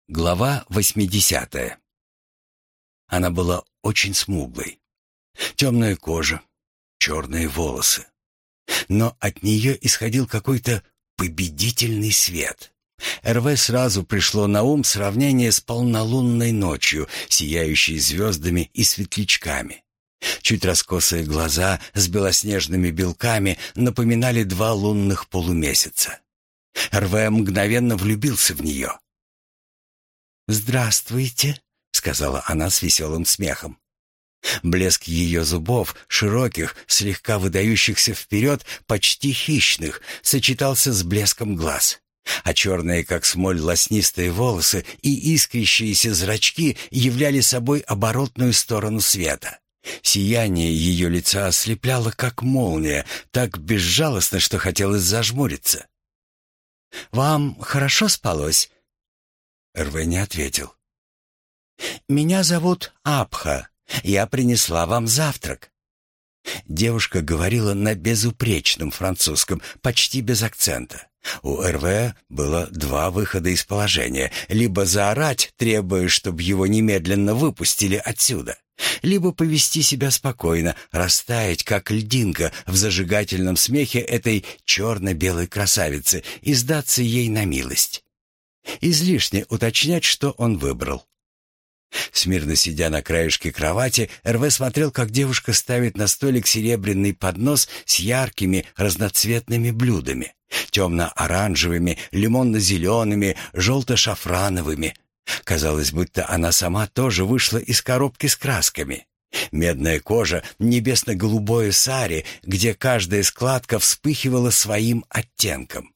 Глава 80. Она была очень смуглой. Темная кожа, черные волосы. Но от нее исходил какой-то победительный свет. Эрве сразу пришло на ум сравнение с полнолунной ночью, сияющей звездами и светлячками. Чуть раскосые глаза с белоснежными белками напоминали два лунных полумесяца. Эрве мгновенно влюбился в нее. «Здравствуйте», — сказала она с веселым смехом. Блеск ее зубов, широких, слегка выдающихся вперед, почти хищных, сочетался с блеском глаз, а черные, как смоль, лоснистые волосы и искрящиеся зрачки являли собой оборотную сторону света. Сияние ее лица ослепляло, как молния, так безжалостно, что хотелось зажмуриться. «Вам хорошо спалось?» Эрве не ответил. «Меня зовут Абха. Я принесла вам завтрак». Девушка говорила на безупречном французском, почти без акцента. У Эрве было два выхода из положения: либо заорать, требуя, чтобы его немедленно выпустили отсюда, либо повести себя спокойно, растаять, как льдинка, в зажигательном смехе этой черно-белой красавицы и сдаться ей на милость. Излишне уточнять, что он выбрал. Смирно сидя на краешке кровати, Эрве смотрел, как девушка ставит на столик серебряный поднос с яркими разноцветными блюдами: темно-оранжевыми, лимонно-зелеными, желто-шафрановыми. Казалось, будто она сама тоже вышла из коробки с красками. Медная кожа, небесно-голубое сари, где каждая складка вспыхивала своим оттенком.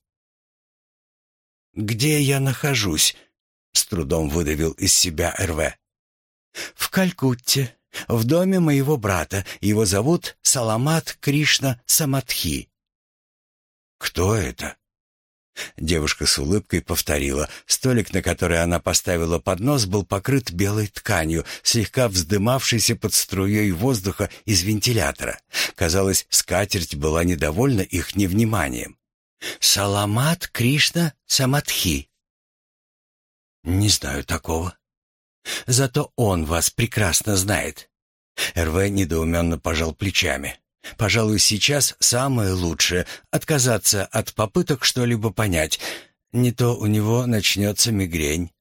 «Где я нахожусь?» — с трудом выдавил из себя Эрве. «В Калькутте, в доме моего брата. Его зовут Саламат Кришна Самадхи». «Кто это?» Девушка с улыбкой повторила. Столик, на который она поставила поднос, был покрыт белой тканью, слегка вздымавшейся под струей воздуха из вентилятора. Казалось, скатерть была недовольна их невниманием. «Саламат Кришна Самадхи». «Не знаю такого. Зато он вас прекрасно знает». Эрве недоуменно пожал плечами. «Пожалуй, сейчас самое лучшее — отказаться от попыток что-либо понять. Не то у него начнется мигрень».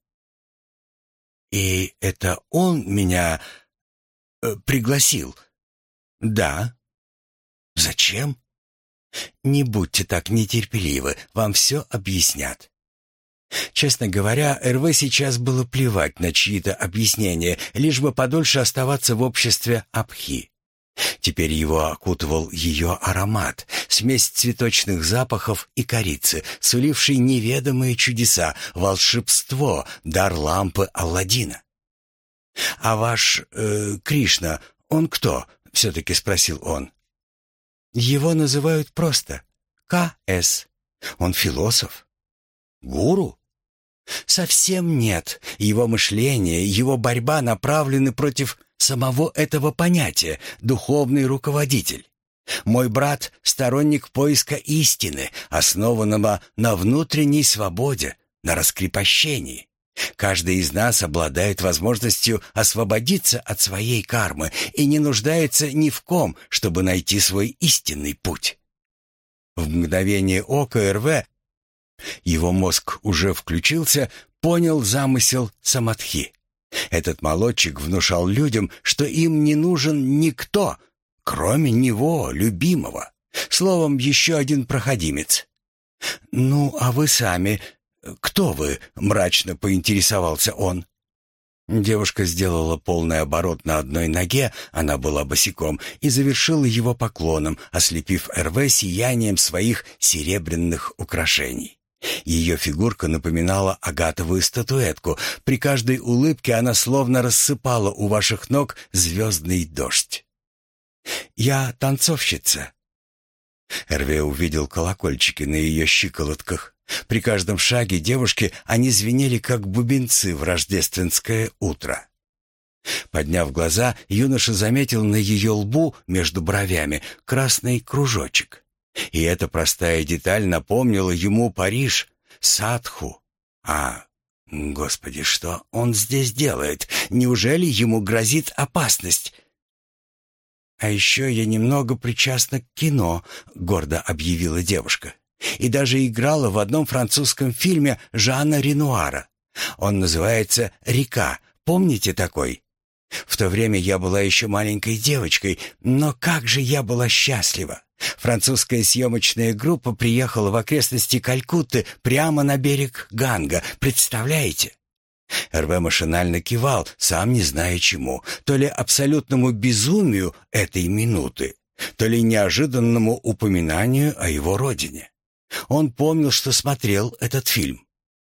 «И это он меня пригласил?» «Да». «Зачем?» «Не будьте так нетерпеливы, вам все объяснят». Честно говоря, Эрве сейчас было плевать на чьи-то объяснения, лишь бы подольше оставаться в обществе Абхи. Теперь его окутывал ее аромат, смесь цветочных запахов и корицы, суливший неведомые чудеса, волшебство, дар лампы Алладина. «А ваш Кришна, он кто?» — все-таки спросил он. «Его называют просто К.С. Он философ». «Гуру?» «Совсем нет. Его мышление, его борьба направлены против самого этого понятия — духовный руководитель. Мой брат — сторонник поиска истины, основанного на внутренней свободе, на раскрепощении. Каждый из нас обладает возможностью освободиться от своей кармы и не нуждается ни в ком, чтобы найти свой истинный путь». В мгновение ока Эрве, его мозг уже включился, понял замысел Самадхи. Этот молодчик внушал людям, что им не нужен никто, кроме него, любимого. Словом, еще один проходимец. «Ну, а вы сами, кто вы?» — мрачно поинтересовался он. Девушка сделала полный оборот на одной ноге, она была босиком, и завершила его поклоном, ослепив Эрве сиянием своих серебряных украшений. Ее фигурка напоминала агатовую статуэтку. При каждой улыбке она словно рассыпала у ваших ног звездный дождь. «Я танцовщица». Эрве увидел колокольчики на ее щиколотках. При каждом шаге девушки они звенели, как бубенцы в рождественское утро. Подняв глаза, юноша заметил на ее лбу между бровями красный кружочек. И эта простая деталь напомнила ему Париж, Садху. А Господи, что он здесь делает? Неужели ему грозит опасность? «А еще я немного причастна к кино», — гордо объявила девушка. «И даже играла в одном французском фильме Жана Ренуара. Он называется «Река». Помните такой? В то время я была еще маленькой девочкой, но как же я была счастлива! Французская съемочная группа приехала в окрестности Калькутты прямо на берег Ганга. Представляете?» Эрве машинально кивал, сам не зная чему, то ли абсолютному безумию этой минуты, то ли неожиданному упоминанию о его родине. Он помнил, что смотрел этот фильм.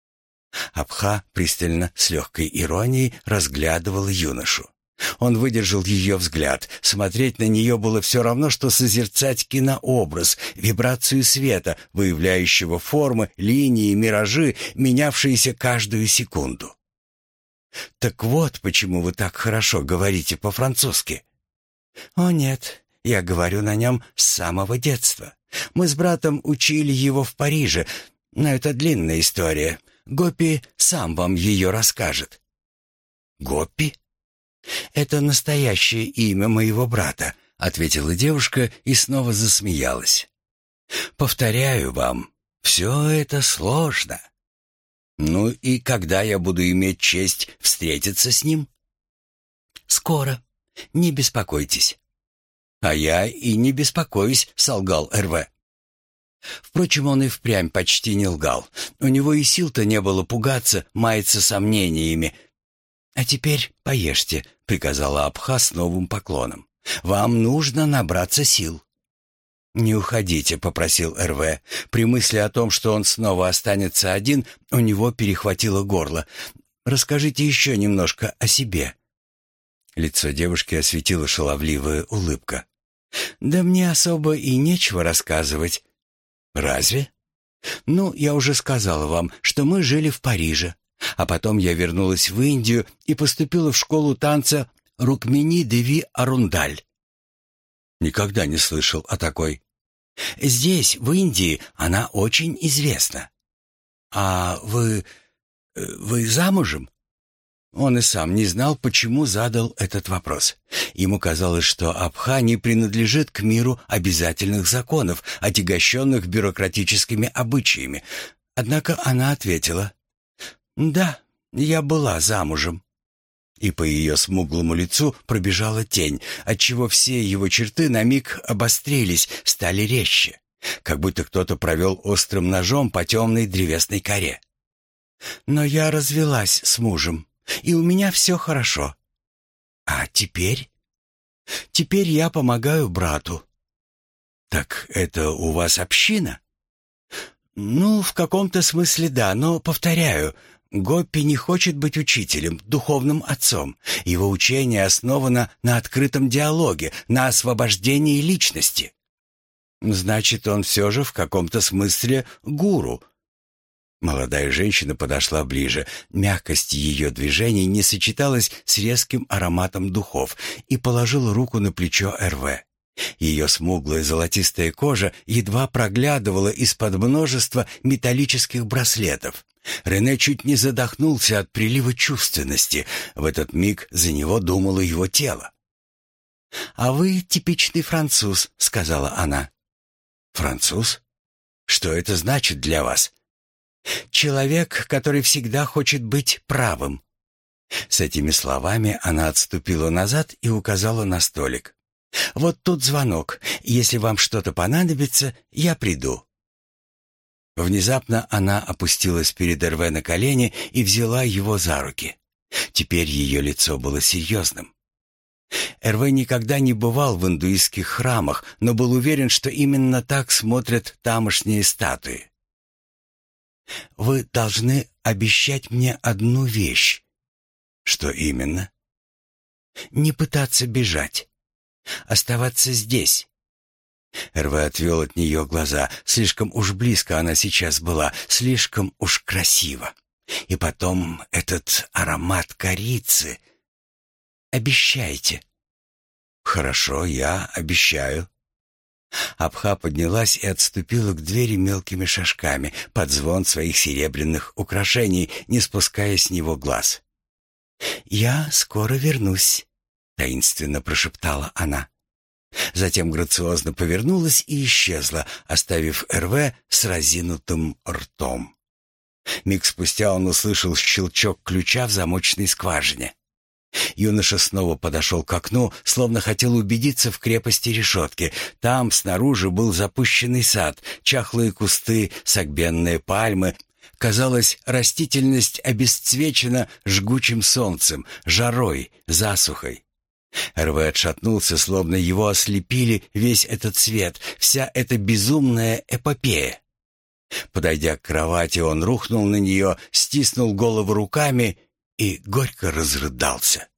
Абха пристально, с легкой иронией, разглядывал юношу. Он выдержал ее взгляд. Смотреть на нее было все равно, что созерцать кинообраз, вибрацию света, выявляющего формы, линии, миражи, менявшиеся каждую секунду. «Так вот, почему вы так хорошо говорите по-французски». «О нет, я говорю на нем с самого детства. Мы с братом учили его в Париже, но это длинная история. Гоппи сам вам ее расскажет». «Гоппи?» «Это настоящее имя моего брата», — ответила девушка и снова засмеялась. «Повторяю вам, все это сложно. Ну и когда я буду иметь честь встретиться с ним?» «Скоро. Не беспокойтесь». «А я и не беспокоюсь», — солгал Эрве. Впрочем, он и впрямь почти не лгал. У него и сил-то не было пугаться, маяться сомнениями. «А теперь поешьте», — приказала Абха с новым поклоном. «Вам нужно набраться сил». «Не уходите», — попросил Эрве. При мысли о том, что он снова останется один, у него перехватило горло. «Расскажите еще немножко о себе». Лицо девушки осветила шаловливая улыбка. «Да мне особо и нечего рассказывать». «Разве?» «Ну, я уже сказала вам, что мы жили в Париже. А потом я вернулась в Индию и поступила в школу танца Рукмини Деви Арундаль». «Никогда не слышал о такой». «Здесь, в Индии, она очень известна». «А вы замужем?» Он и сам не знал, почему задал этот вопрос. Ему казалось, что Абха не принадлежит к миру обязательных законов, отягощенных бюрократическими обычаями. Однако она ответила: «Да, я была замужем». И по ее смуглому лицу пробежала тень, отчего все его черты на миг обострились, стали резче, как будто кто-то провел острым ножом по темной древесной коре. «Но я развелась с мужем, и у меня все хорошо. А теперь? Теперь я помогаю брату». «Так это у вас община?» «Ну, в каком-то смысле да, но, повторяю, Гоппи не хочет быть учителем, духовным отцом. Его учение основано на открытом диалоге, на освобождении личности». «Значит, он все же в каком-то смысле гуру». Молодая женщина подошла ближе. Мягкость ее движений не сочеталась с резким ароматом духов и положила руку на плечо Эрве. Ее смуглая золотистая кожа едва проглядывала из-под множества металлических браслетов. Рене чуть не задохнулся от прилива чувственности. В этот миг за него думало его тело. «А вы типичный француз», — сказала она. «Француз? Что это значит для вас?» «Человек, который всегда хочет быть правым». С этими словами она отступила назад и указала на столик. «Вот тут звонок. Если вам что-то понадобится, я приду». Внезапно она опустилась перед Эрве на колени и взяла его за руки. Теперь ее лицо было серьезным. Эрве никогда не бывал в индуистских храмах, но был уверен, что именно так смотрят тамошние статуи. «Вы должны обещать мне одну вещь». «Что именно?» «Не пытаться бежать. Оставаться здесь». Эрве отвел от нее глаза. Слишком уж близко она сейчас была, слишком уж красиво. И потом этот аромат корицы. «Обещайте». «Хорошо, я обещаю». Абха поднялась и отступила к двери мелкими шажками под звон своих серебряных украшений, не спуская с него глаз. «Я скоро вернусь», — таинственно прошептала она. Затем грациозно повернулась и исчезла, оставив Эрве с разинутым ртом. Миг спустя он услышал щелчок ключа в замочной скважине. Юноша снова подошел к окну, словно хотел убедиться в крепости решетки. Там снаружи был запущенный сад, чахлые кусты, согбенные пальмы. Казалось, растительность обесцвечена жгучим солнцем, жарой, засухой. Эрве отшатнулся, словно его ослепили весь этот свет, вся эта безумная эпопея. Подойдя к кровати, он рухнул на нее, стиснул голову руками и горько разрыдался.